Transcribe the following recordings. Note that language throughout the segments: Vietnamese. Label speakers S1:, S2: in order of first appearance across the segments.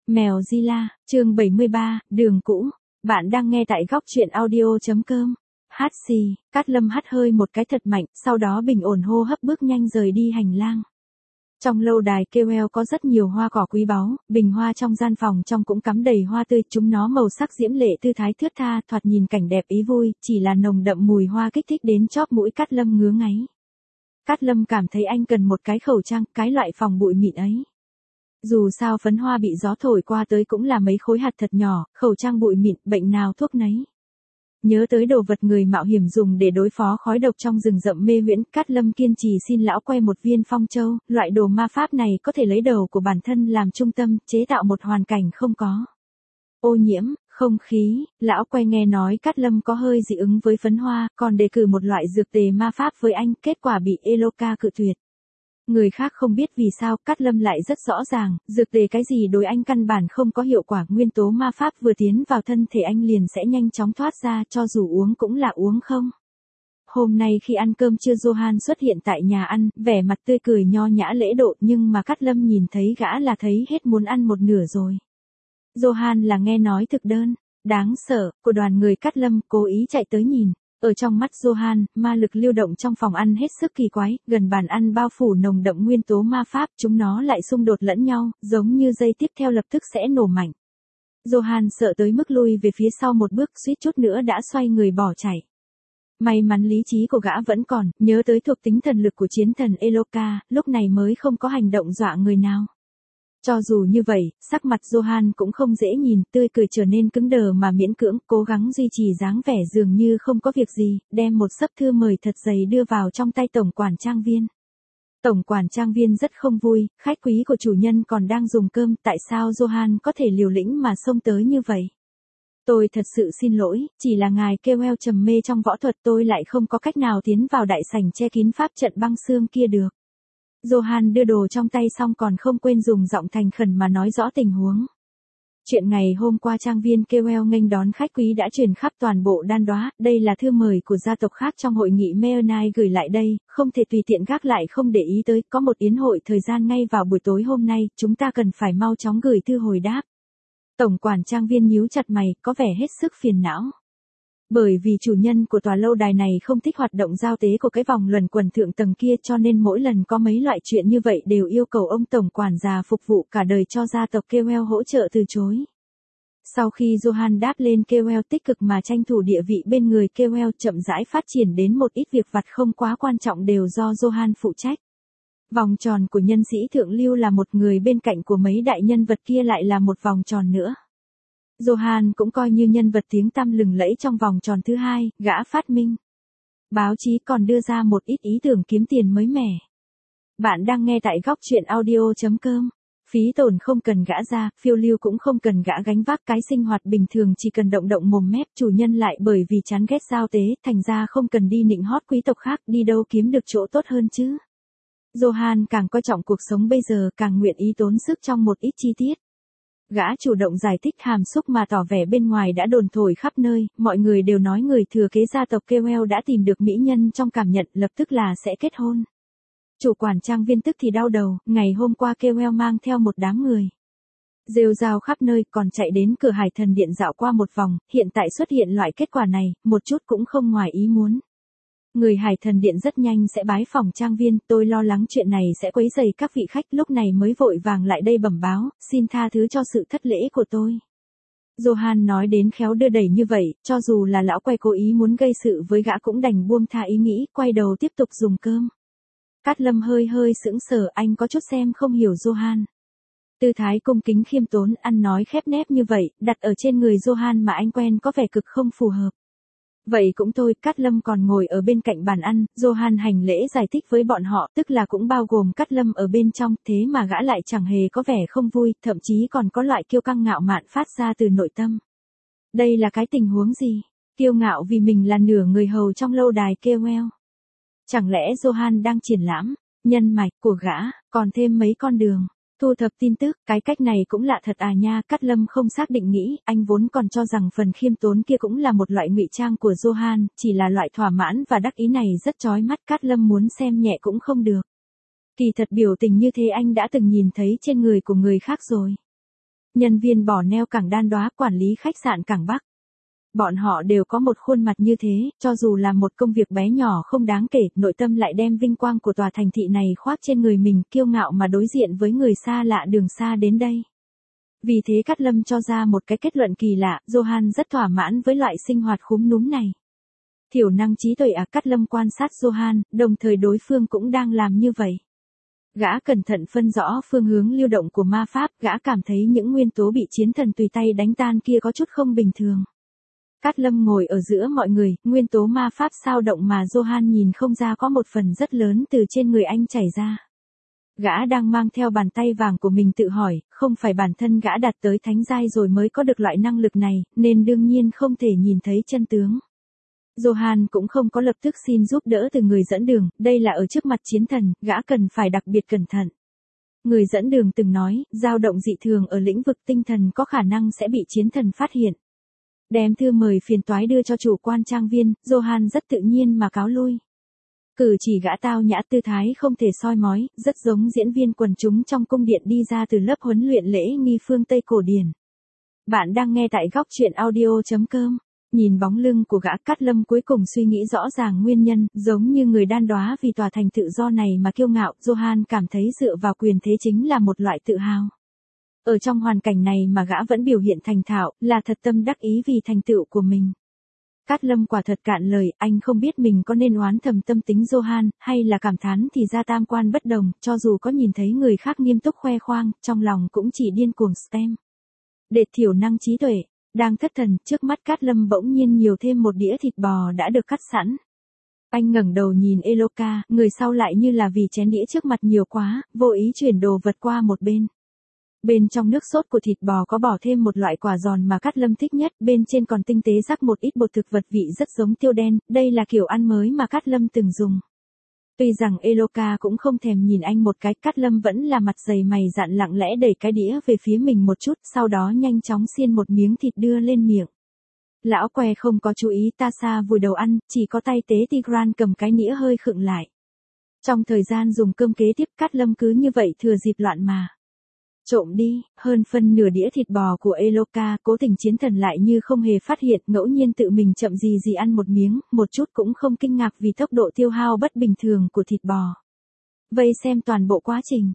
S1: Mèo Zilla, chương 73, đường cũ. Bạn đang nghe tại góc truyện audio.com. Hát xì, Cát Lâm hắt hơi một cái thật mạnh, sau đó bình ổn hô hấp bước nhanh rời đi hành lang. Trong lâu đài KOL có rất nhiều hoa cỏ quý báu, bình hoa trong gian phòng trong cũng cắm đầy hoa tươi, chúng nó màu sắc diễm lệ tư thái thướt tha, thoạt nhìn cảnh đẹp ý vui, chỉ là nồng đậm mùi hoa kích thích đến chóp mũi Cát Lâm ngứa ngáy. Cát Lâm cảm thấy anh cần một cái khẩu trang, cái loại phòng bụi mịn ấy. Dù sao phấn hoa bị gió thổi qua tới cũng là mấy khối hạt thật nhỏ, khẩu trang bụi mịn, bệnh nào thuốc nấy. Nhớ tới đồ vật người mạo hiểm dùng để đối phó khói độc trong rừng rậm mê huyễn, Cát Lâm kiên trì xin lão quay một viên phong châu, loại đồ ma pháp này có thể lấy đầu của bản thân làm trung tâm, chế tạo một hoàn cảnh không có ô nhiễm, không khí. Lão quay nghe nói Cát Lâm có hơi dị ứng với phấn hoa, còn đề cử một loại dược tề ma pháp với anh, kết quả bị Eloka cự tuyệt. Người khác không biết vì sao, Cát Lâm lại rất rõ ràng, dược tề cái gì đối anh căn bản không có hiệu quả, nguyên tố ma pháp vừa tiến vào thân thể anh liền sẽ nhanh chóng thoát ra, cho dù uống cũng là uống không. Hôm nay khi ăn cơm trưa Johan xuất hiện tại nhà ăn, vẻ mặt tươi cười nho nhã lễ độ, nhưng mà Cát Lâm nhìn thấy gã là thấy hết muốn ăn một nửa rồi. Johan là nghe nói thực đơn đáng sợ của đoàn người Cát Lâm, cố ý chạy tới nhìn. Ở trong mắt Johan, ma lực lưu động trong phòng ăn hết sức kỳ quái, gần bàn ăn bao phủ nồng đậm nguyên tố ma pháp, chúng nó lại xung đột lẫn nhau, giống như dây tiếp theo lập tức sẽ nổ mạnh. Johan sợ tới mức lui về phía sau một bước, suýt chút nữa đã xoay người bỏ chạy. May mắn lý trí của gã vẫn còn, nhớ tới thuộc tính thần lực của chiến thần Eloka, lúc này mới không có hành động dọa người nào. Cho dù như vậy, sắc mặt Johan cũng không dễ nhìn, tươi cười trở nên cứng đờ mà miễn cưỡng, cố gắng duy trì dáng vẻ dường như không có việc gì, đem một xấp thư mời thật dày đưa vào trong tay tổng quản trang viên. Tổng quản trang viên rất không vui, khách quý của chủ nhân còn đang dùng cơm, tại sao Johan có thể liều lĩnh mà xông tới như vậy? Tôi thật sự xin lỗi, chỉ là ngài KOL trầm mê trong võ thuật, tôi lại không có cách nào tiến vào đại sảnh che kín pháp trận băng xương kia được. Johan đưa đồ trong tay xong còn không quên dùng giọng thành khẩn mà nói rõ tình huống. Chuyện ngày hôm qua trang viên KOL nghênh đón khách quý đã truyền khắp toàn bộ Đan Đoá, đây là thư mời của gia tộc khác trong hội nghị Meonai gửi lại đây, không thể tùy tiện gác lại không để ý tới, có một yến hội thời gian ngay vào buổi tối hôm nay, chúng ta cần phải mau chóng gửi thư hồi đáp. Tổng quản trang viên nhíu chặt mày, có vẻ hết sức phiền não. Bởi vì chủ nhân của tòa lâu đài này không thích hoạt động giao tế của cái vòng luẩn quẩn thượng tầng kia, cho nên mỗi lần có mấy loại chuyện như vậy đều yêu cầu ông tổng quản già phục vụ cả đời cho gia tộc KOL hỗ trợ từ chối. Sau khi Johan đáp lên KOL tích cực mà tranh thủ địa vị bên người KOL, chậm rãi phát triển đến một ít việc vặt không quá quan trọng đều do Johan phụ trách. Vòng tròn của nhân sĩ thượng lưu là một người, bên cạnh của mấy đại nhân vật kia lại là một vòng tròn nữa. Johan cũng coi như nhân vật tiếng tăm lừng lẫy trong vòng tròn thứ hai, gã phát minh. Báo chí còn đưa ra một ít ý tưởng kiếm tiền mới mẻ. Bạn đang nghe tại góc truyện audio.com. Phí tổn không cần gã ra, phiêu lưu cũng không cần gã gánh vác, cái sinh hoạt bình thường chỉ cần động động mồm mép, chủ nhân lại bởi vì chán ghét giao tế, thành ra không cần đi nịnh hót quý tộc khác, đi đâu kiếm được chỗ tốt hơn chứ. Johan càng coi trọng cuộc sống bây giờ, càng nguyện ý tốn sức trong một ít chi tiết. Gã chủ động giải thích hàm xúc mà tỏ vẻ bên ngoài đã đồn thổi khắp nơi, mọi người đều nói người thừa kế gia tộc KOL đã tìm được mỹ nhân trong cảm nhận, lập tức là sẽ kết hôn. Chủ quản trang viên tức thì đau đầu, ngày hôm qua KOL mang theo một đám người rêu rao khắp nơi, còn chạy đến cửa Hải Thần Điện dạo qua một vòng, hiện tại xuất hiện loại kết quả này, một chút cũng không ngoài ý muốn. Người Hải Thần Điện rất nhanh sẽ bái phỏng trang viên, tôi lo lắng chuyện này sẽ quấy rầy các vị khách, lúc này mới vội vàng lại đây bẩm báo, xin tha thứ cho sự thất lễ của tôi. Johan nói đến khéo đưa đẩy như vậy, cho dù là lão quay cố ý muốn gây sự với gã cũng đành buông tha ý nghĩ, quay đầu tiếp tục dùng cơm. Cát Lâm hơi sững sờ, anh có chút xem không hiểu Johan. Tư thái cung kính khiêm tốn, ăn nói khép nép như vậy, đặt ở trên người Johan mà anh quen có vẻ cực không phù hợp. Vậy cũng thôi, Cát Lâm còn ngồi ở bên cạnh bàn ăn, Johan hành lễ giải thích với bọn họ, tức là cũng bao gồm Cát Lâm ở bên trong, thế mà gã lại chẳng hề có vẻ không vui, thậm chí còn có loại kiêu căng ngạo mạn phát ra từ nội tâm. Đây là cái tình huống gì? Kiêu ngạo vì mình là nửa người hầu trong lâu đài KOL. Chẳng lẽ Johan đang triển lãm nhân mạch của gã, còn thêm mấy con đường thu thập tin tức, cái cách này cũng lạ thật à nha. Cát Lâm không xác định nghĩ, anh vốn còn cho rằng phần khiêm tốn kia cũng là một loại ngụy trang của Johan, chỉ là loại thỏa mãn và đắc ý này rất chói mắt, Cát Lâm muốn xem nhẹ cũng không được. Kỳ thật biểu tình như thế anh đã từng nhìn thấy trên người của người khác rồi. nhân viên bỏ neo cảng Đan Đoá, quản lý khách sạn cảng Bắc. Bọn họ đều có một khuôn mặt như thế, cho dù là một công việc bé nhỏ không đáng kể, nội tâm lại đem vinh quang của tòa thành thị này khoác trên người mình, kiêu ngạo mà đối diện với người xa lạ đường xa đến đây. Vì thế Cát Lâm cho ra một cái kết luận kỳ lạ, Johan rất thỏa mãn với loại sinh hoạt khúm núm này. Thiểu năng trí tuệ à, Cát Lâm quan sát Johan, đồng thời đối phương cũng đang làm như vậy. Gã cẩn thận phân rõ phương hướng lưu động của ma pháp, gã cảm thấy những nguyên tố bị chiến thần tùy tay đánh tan kia có chút không bình thường. Cát Lâm ngồi ở giữa mọi người, nguyên tố ma pháp sao động mà Johan nhìn không ra có một phần rất lớn từ trên người anh chảy ra. Gã đang mang theo bàn tay vàng của mình tự hỏi, không phải bản thân gã đạt tới thánh giai rồi mới có được loại năng lực này, nên đương nhiên không thể nhìn thấy chân tướng. Johan cũng không có lập tức xin giúp đỡ từ người dẫn đường, đây là ở trước mặt chiến thần, gã cần phải đặc biệt cẩn thận. Người dẫn đường từng nói, dao động dị thường ở lĩnh vực tinh thần có khả năng sẽ bị chiến thần phát hiện. Đem thư mời phiền toái đưa cho chủ quan trang viên, Johan rất tự nhiên mà cáo lui. Cử chỉ gã tao nhã tư thái không thể soi mói, rất giống diễn viên quần chúng trong cung điện đi ra từ lớp huấn luyện lễ nghi phương Tây cổ điển. Bạn đang nghe tại góc truyện audio.com. Nhìn bóng lưng của gã, Cát Lâm cuối cùng suy nghĩ rõ ràng nguyên nhân, giống như người Đan Đoá vì tòa thành tự do này mà kiêu ngạo, Johan cảm thấy dựa vào quyền thế chính là một loại tự hào. Ở trong hoàn cảnh này mà gã vẫn biểu hiện thành thạo, là thật tâm đắc ý vì thành tựu của mình. Cát Lâm quả thật cạn lời, anh không biết mình có nên oán thầm tâm tính Johan, hay là cảm thán thì ra tam quan bất đồng, cho dù có nhìn thấy người khác nghiêm túc khoe khoang, trong lòng cũng chỉ điên cuồng spam. Để thiểu năng trí tuệ, đang thất thần, trước mắt Cát Lâm bỗng nhiên nhiều thêm một đĩa thịt bò đã được cắt sẵn. Anh ngẩng đầu nhìn Eloka, người sau lại như là vì chén đĩa trước mặt nhiều quá, vô ý chuyển đồ vật qua một bên. Bên trong nước sốt của thịt bò có bỏ thêm một loại quả giòn mà Cát Lâm thích nhất, bên trên còn tinh tế rắc một ít bột thực vật vị rất giống tiêu đen, đây là kiểu ăn mới mà Cát Lâm từng dùng. Tuy rằng Eloka cũng không thèm nhìn anh một cái, Cát Lâm vẫn là mặt dày mày dạn lặng lẽ đẩy cái đĩa về phía mình một chút, sau đó nhanh chóng xiên một miếng thịt đưa lên miệng. Lão què không có chú ý Tasha vùi đầu ăn, chỉ có tay tế Tigran cầm cái nĩa hơi khựng lại. Trong thời gian dùng cơm kế tiếp, Cát Lâm cứ như vậy thừa dịp loạn mà trộm đi, hơn phân nửa đĩa thịt bò của Eloka, cố tình chiến thần lại như không hề phát hiện, ngẫu nhiên tự mình chậm gì ăn một miếng, một chút cũng không kinh ngạc vì tốc độ tiêu hao bất bình thường của thịt bò. Vây xem toàn bộ quá trình,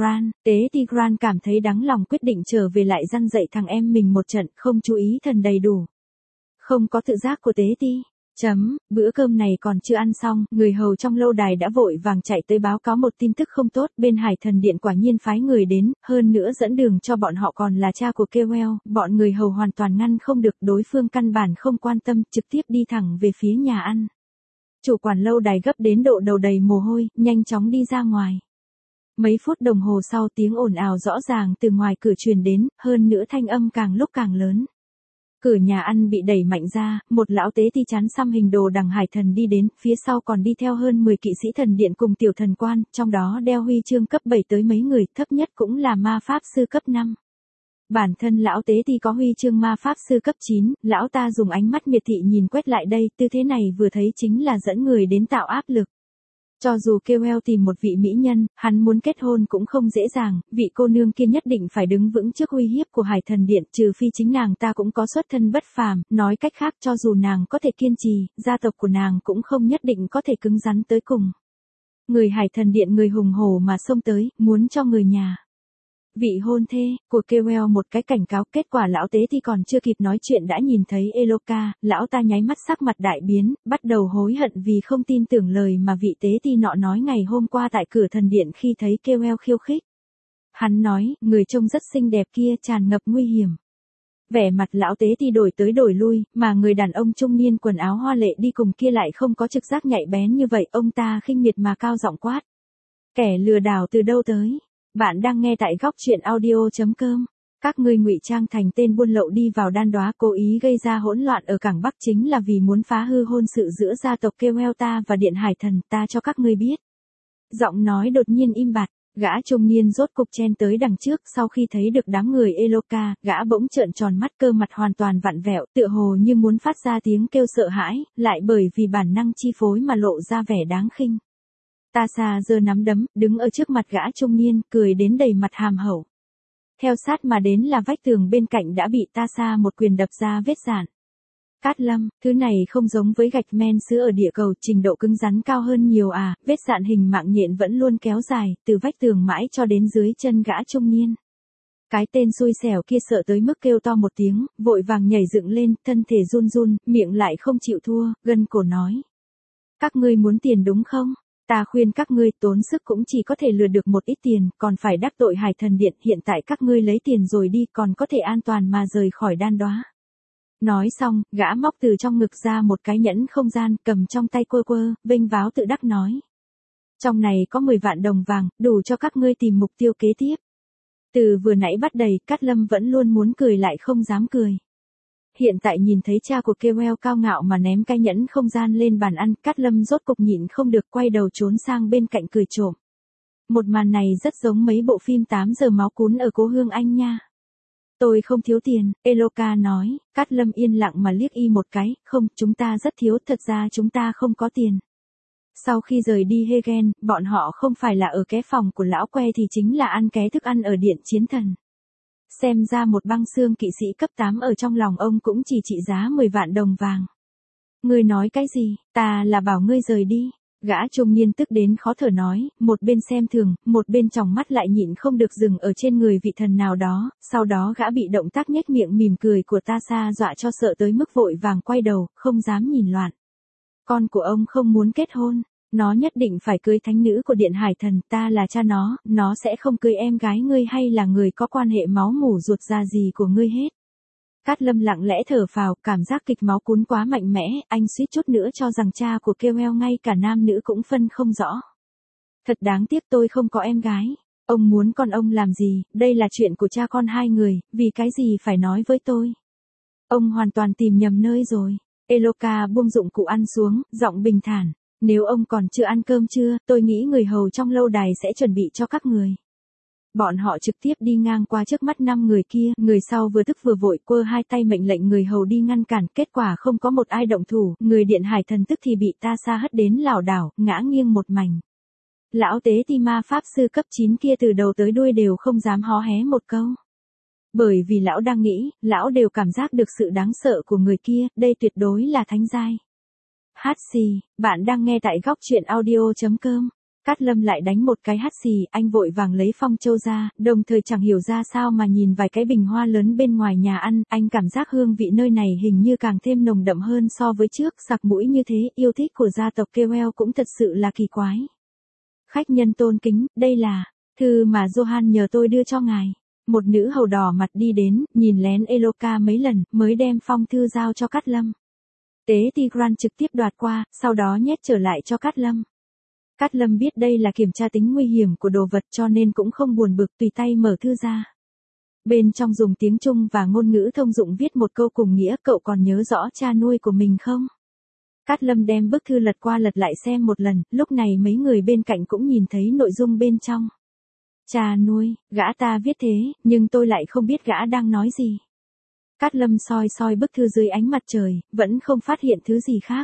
S1: tế Tigran cảm thấy đắng lòng quyết định trở về lại răn dạy thằng em mình một trận, không chú ý thần đầy đủ. Không có tự giác của tế ti. Bữa cơm này còn chưa ăn xong, người hầu trong lâu đài đã vội vàng chạy tới báo cáo một tin tức không tốt, bên Hải Thần Điện quả nhiên phái người đến, hơn nữa dẫn đường cho bọn họ còn là cha của Kewell, bọn người hầu hoàn toàn ngăn không được, đối phương căn bản không quan tâm, trực tiếp đi thẳng về phía nhà ăn. Chủ quản lâu đài gấp đến độ đầu đầy mồ hôi, nhanh chóng đi ra ngoài. Mấy phút đồng hồ sau tiếng ồn ào rõ ràng từ ngoài cửa truyền đến, hơn nữa thanh âm càng lúc càng lớn. Cửa nhà ăn bị đẩy mạnh ra, một lão tế ti chán xăm hình đồ đằng Hải Thần đi đến, phía sau còn đi theo hơn 10 kỵ sĩ thần điện cùng tiểu thần quan, trong đó đeo huy chương cấp 7 tới mấy người, thấp nhất cũng là ma pháp sư cấp 5. Bản thân lão tế ti có huy chương ma pháp sư cấp 9, lão ta dùng ánh mắt miệt thị nhìn quét lại đây, tư thế này vừa thấy chính là dẫn người đến tạo áp lực. Cho dù Kewell tìm một vị mỹ nhân, hắn muốn kết hôn cũng không dễ dàng, vị cô nương kia nhất định phải đứng vững trước uy hiếp của Hải Thần Điện, trừ phi chính nàng ta cũng có xuất thân bất phàm, nói cách khác cho dù nàng có thể kiên trì, gia tộc của nàng cũng không nhất định có thể cứng rắn tới cùng. Người Hải Thần Điện người hùng hổ mà xông tới, muốn cho người nhà. Vị hôn thê của Kewell một cái cảnh cáo, kết quả lão tế thì còn chưa kịp nói chuyện đã nhìn thấy Eloka, lão ta nháy mắt sắc mặt đại biến, bắt đầu hối hận vì không tin tưởng lời mà vị tế ti nọ nói ngày hôm qua tại cửa thần điện khi thấy Kewell khiêu khích. Hắn nói, người trông rất xinh đẹp kia tràn ngập nguy hiểm. Vẻ mặt lão tế ti đổi tới đổi lui, mà người đàn ông trung niên quần áo hoa lệ đi cùng kia lại không có trực giác nhạy bén như vậy, ông ta khinh miệt mà cao giọng quát. Kẻ lừa đảo từ đâu tới? Bạn đang nghe tại góc truyện audio.com. Các ngươi ngụy trang thành tên buôn lậu đi vào Đan Đoá, cố ý gây ra hỗn loạn ở cảng Bắc chính là vì muốn phá hư hôn sự giữa gia tộc Kewell ta và Điện Hải Thần, ta cho các ngươi biết. Giọng nói đột nhiên im bặt, gã trung niên rốt cục chen tới đằng trước, sau khi thấy được đám người Eloka, gã bỗng trợn tròn mắt, cơ mặt hoàn toàn vặn vẹo, tựa hồ như muốn phát ra tiếng kêu sợ hãi, lại bởi vì bản năng chi phối mà lộ ra vẻ đáng khinh. Tasha giơ nắm đấm, đứng ở trước mặt gã trung niên, cười đến đầy mặt hàm hậu. Theo sát mà đến là vách tường bên cạnh đã bị ta xa một quyền đập ra vết dạn. Cát Lâm, thứ này không giống với gạch men sứ ở địa cầu, trình độ cứng rắn cao hơn nhiều à, vết dạn hình mạng nhện vẫn luôn kéo dài, từ vách tường mãi cho đến dưới chân gã trung niên. Cái tên xui xẻo kia sợ tới mức kêu to một tiếng, vội vàng nhảy dựng lên, thân thể run run, miệng lại không chịu thua, gân cổ nói. Các ngươi muốn tiền đúng không? Ta khuyên các ngươi tốn sức cũng chỉ có thể lừa được một ít tiền, còn phải đắc tội Hải Thần Điện, hiện tại các ngươi lấy tiền rồi đi còn có thể an toàn mà rời khỏi Đan Đóa. Nói xong, gã móc từ trong ngực ra một cái nhẫn không gian, cầm trong tay quơ quơ, vênh váo tự đắc nói. Trong này có 10 vạn đồng vàng, đủ cho các ngươi tìm mục tiêu kế tiếp. Từ vừa nãy bắt đầy, Cát Lâm vẫn luôn muốn cười lại không dám cười. Hiện tại nhìn thấy cha của Kewell cao ngạo mà ném cái nhẫn không gian lên bàn ăn, Cát Lâm rốt cục nhịn không được quay đầu trốn sang bên cạnh cười trộm. Một màn này rất giống mấy bộ phim 8 giờ máu cún ở Cố Hương Anh nha. Tôi không thiếu tiền, Eloka nói. Cát Lâm yên lặng mà liếc y một cái, không, chúng ta rất thiếu, thật ra chúng ta không có tiền. Sau khi rời đi Hegen, bọn họ không phải là ở cái phòng của lão que thì chính là ăn ké thức ăn ở Điện Chiến Thần. Xem ra một băng xương kỵ sĩ cấp 8 ở trong lòng ông cũng chỉ trị giá 10 vạn đồng vàng. Ngươi nói cái gì, ta là bảo ngươi rời đi. Gã trung niên tức đến khó thở nói, một bên xem thường, một bên tròng mắt lại nhịn không được dừng ở trên người vị thần nào đó, sau đó gã bị động tác nhếch miệng mỉm cười của ta xa dọa cho sợ tới mức vội vàng quay đầu, không dám nhìn loạn. Con của ông không muốn kết hôn, nó nhất định phải cưới thánh nữ của Điện Hải Thần, ta là cha nó sẽ không cưới em gái ngươi hay là người có quan hệ máu mủ ruột già gì của ngươi hết. Cát Lâm lặng lẽ thở phào, cảm giác kịch máu cún quá mạnh mẽ, anh suýt chút nữa cho rằng cha của Kewell ngay cả nam nữ cũng phân không rõ. Thật đáng tiếc tôi không có em gái. Ông muốn con ông làm gì, đây là chuyện của cha con hai người, vì cái gì phải nói với tôi. Ông hoàn toàn tìm nhầm nơi rồi. Eloka buông dụng cụ ăn xuống, giọng bình thản. Nếu ông còn chưa ăn cơm trưa, tôi nghĩ người hầu trong lâu đài sẽ chuẩn bị cho các người. Bọn họ trực tiếp đi ngang qua trước mắt 5 người kia, người sau vừa tức vừa vội quơ hai tay mệnh lệnh người hầu đi ngăn cản, kết quả không có một ai động thủ, người Điện Hải Thần tức thì bị ta xa hất đến lảo đảo, ngã nghiêng một mảnh. Lão tế ti ma pháp sư cấp 9 kia từ đầu tới đuôi đều không dám hó hé một câu. Bởi vì lão đang nghĩ, lão đều cảm giác được sự đáng sợ của người kia, đây tuyệt đối là thánh giai. Hát xì, bạn đang nghe tại góc truyện audio.com. Cát Lâm lại đánh một cái hắt xì, anh vội vàng lấy phong châu ra, đồng thời chẳng hiểu ra sao mà nhìn vài cái bình hoa lớn bên ngoài nhà ăn, anh cảm giác hương vị nơi này hình như càng thêm nồng đậm hơn so với trước, sặc mũi như thế, yêu thích của gia tộc Kewell cũng thật sự là kỳ quái. Khách nhân tôn kính, đây là thư mà Johan nhờ tôi đưa cho ngài. Một nữ hầu đỏ mặt đi đến, nhìn lén Eloka mấy lần, mới đem phong thư giao cho Cát Lâm. Tế Tigran trực tiếp đoạt qua, sau đó nhét trở lại cho Cát Lâm. Cát Lâm biết đây là kiểm tra tính nguy hiểm của đồ vật cho nên cũng không buồn bực, tùy tay mở thư ra. Bên trong dùng tiếng Trung và ngôn ngữ thông dụng viết một câu cùng nghĩa, cậu còn nhớ rõ cha nuôi của mình không? Cát Lâm đem bức thư lật qua lật lại xem một lần, lúc này mấy người bên cạnh cũng nhìn thấy nội dung bên trong. Cha nuôi, gã ta viết thế, nhưng tôi lại không biết gã đang nói gì. Cát Lâm soi soi bức thư dưới ánh mặt trời, vẫn không phát hiện thứ gì khác.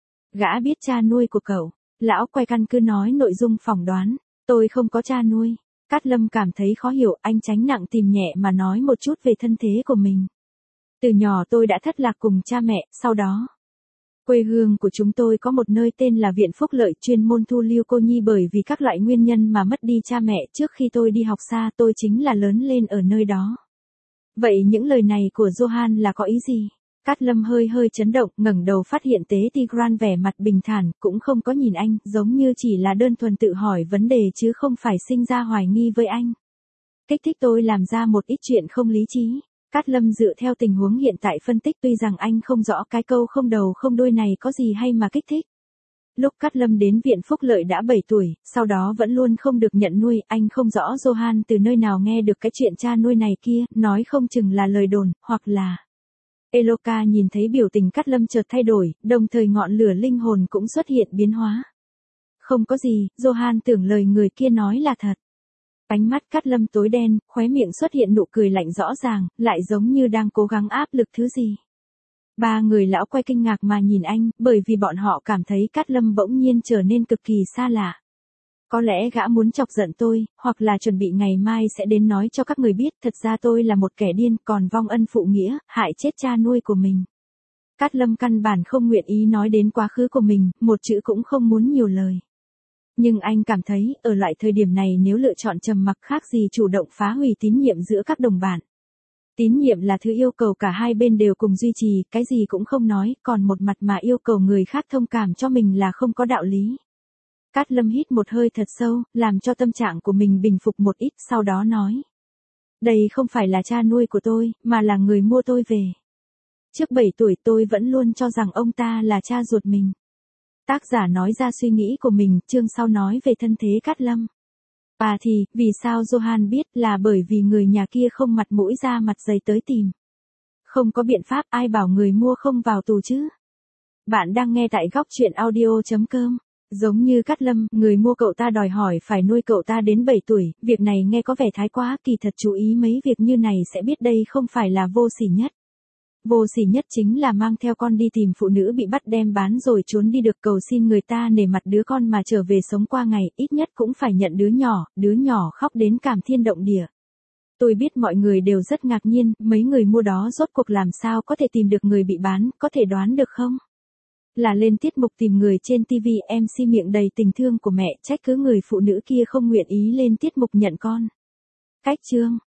S1: Gã biết cha nuôi của cậu. Lão quay căn cứ nói nội dung phỏng đoán. Tôi không có cha nuôi. Cát Lâm cảm thấy khó hiểu, anh tránh nặng tìm nhẹ mà nói một chút về thân thế của mình. Từ nhỏ tôi đã thất lạc cùng cha mẹ, sau đó. Quê hương của chúng tôi có một nơi tên là Viện Phúc Lợi chuyên môn thu lưu cô nhi bởi vì các loại nguyên nhân mà mất đi cha mẹ. Trước khi tôi đi học xa tôi chính là lớn lên ở nơi đó. Vậy những lời này của Johan là có ý gì? Cát Lâm hơi chấn động, ngẩng đầu phát hiện tế Tigran vẻ mặt bình thản, cũng không có nhìn anh, giống như chỉ là đơn thuần tự hỏi vấn đề chứ không phải sinh ra hoài nghi với anh. Kích thích tôi làm ra một ít chuyện không lý trí. Cát Lâm dựa theo tình huống hiện tại phân tích, tuy rằng anh không rõ cái câu không đầu không đuôi này có gì hay mà kích thích. Lúc Cát Lâm đến Viện Phúc Lợi đã 7 tuổi, sau đó vẫn luôn không được nhận nuôi, anh không rõ Johan từ nơi nào nghe được cái chuyện cha nuôi này kia, nói không chừng là lời đồn, hoặc là... Eloka nhìn thấy biểu tình Cát Lâm chợt thay đổi, đồng thời ngọn lửa linh hồn cũng xuất hiện biến hóa. Không có gì, Johan tưởng lời người kia nói là thật. Ánh mắt Cát Lâm tối đen, khóe miệng xuất hiện nụ cười lạnh rõ ràng, lại giống như đang cố gắng áp lực thứ gì. Ba người lão quay kinh ngạc mà nhìn anh, bởi vì bọn họ cảm thấy Cát Lâm bỗng nhiên trở nên cực kỳ xa lạ. Có lẽ gã muốn chọc giận tôi, hoặc là chuẩn bị ngày mai sẽ đến nói cho các người biết thật ra tôi là một kẻ điên còn vong ân phụ nghĩa, hại chết cha nuôi của mình. Cát Lâm căn bản không nguyện ý nói đến quá khứ của mình, một chữ cũng không muốn nhiều lời. Nhưng anh cảm thấy, ở loại thời điểm này nếu lựa chọn trầm mặc khác gì chủ động phá hủy tín nhiệm giữa các đồng bạn. Tín nhiệm là thứ yêu cầu cả hai bên đều cùng duy trì, cái gì cũng không nói, còn một mặt mà yêu cầu người khác thông cảm cho mình là không có đạo lý. Cát Lâm hít một hơi thật sâu, làm cho tâm trạng của mình bình phục một ít, sau đó nói. Đây không phải là cha nuôi của tôi, mà là người mua tôi về. Trước 7 tuổi tôi vẫn luôn cho rằng ông ta là cha ruột mình. Tác giả nói ra suy nghĩ của mình, chương sau nói về thân thế Cát Lâm. Thì, vì sao Johan biết là bởi vì người nhà kia không mặt mũi ra mặt dày tới tìm. Không có biện pháp ai bảo người mua không vào tù chứ. Bạn đang nghe tại góc chuyện audio.com. Giống như Cát Lâm, người mua cậu ta đòi hỏi phải nuôi cậu ta đến 7 tuổi, việc này nghe có vẻ thái quá, kỳ thật chú ý mấy việc như này sẽ biết đây không phải là vô sỉ nhất. Vô sỉ nhất chính là mang theo con đi tìm phụ nữ bị bắt đem bán rồi trốn đi được cầu xin người ta nể mặt đứa con mà trở về sống qua ngày, ít nhất cũng phải nhận đứa nhỏ khóc đến cảm thiên động địa. Tôi biết mọi người đều rất ngạc nhiên, mấy người mua đó rốt cuộc làm sao có thể tìm được người bị bán, có thể đoán được không? Là lên tiết mục tìm người trên TV, MC miệng đầy tình thương của mẹ trách cứ người phụ nữ kia không nguyện ý lên tiết mục nhận con. Cách chương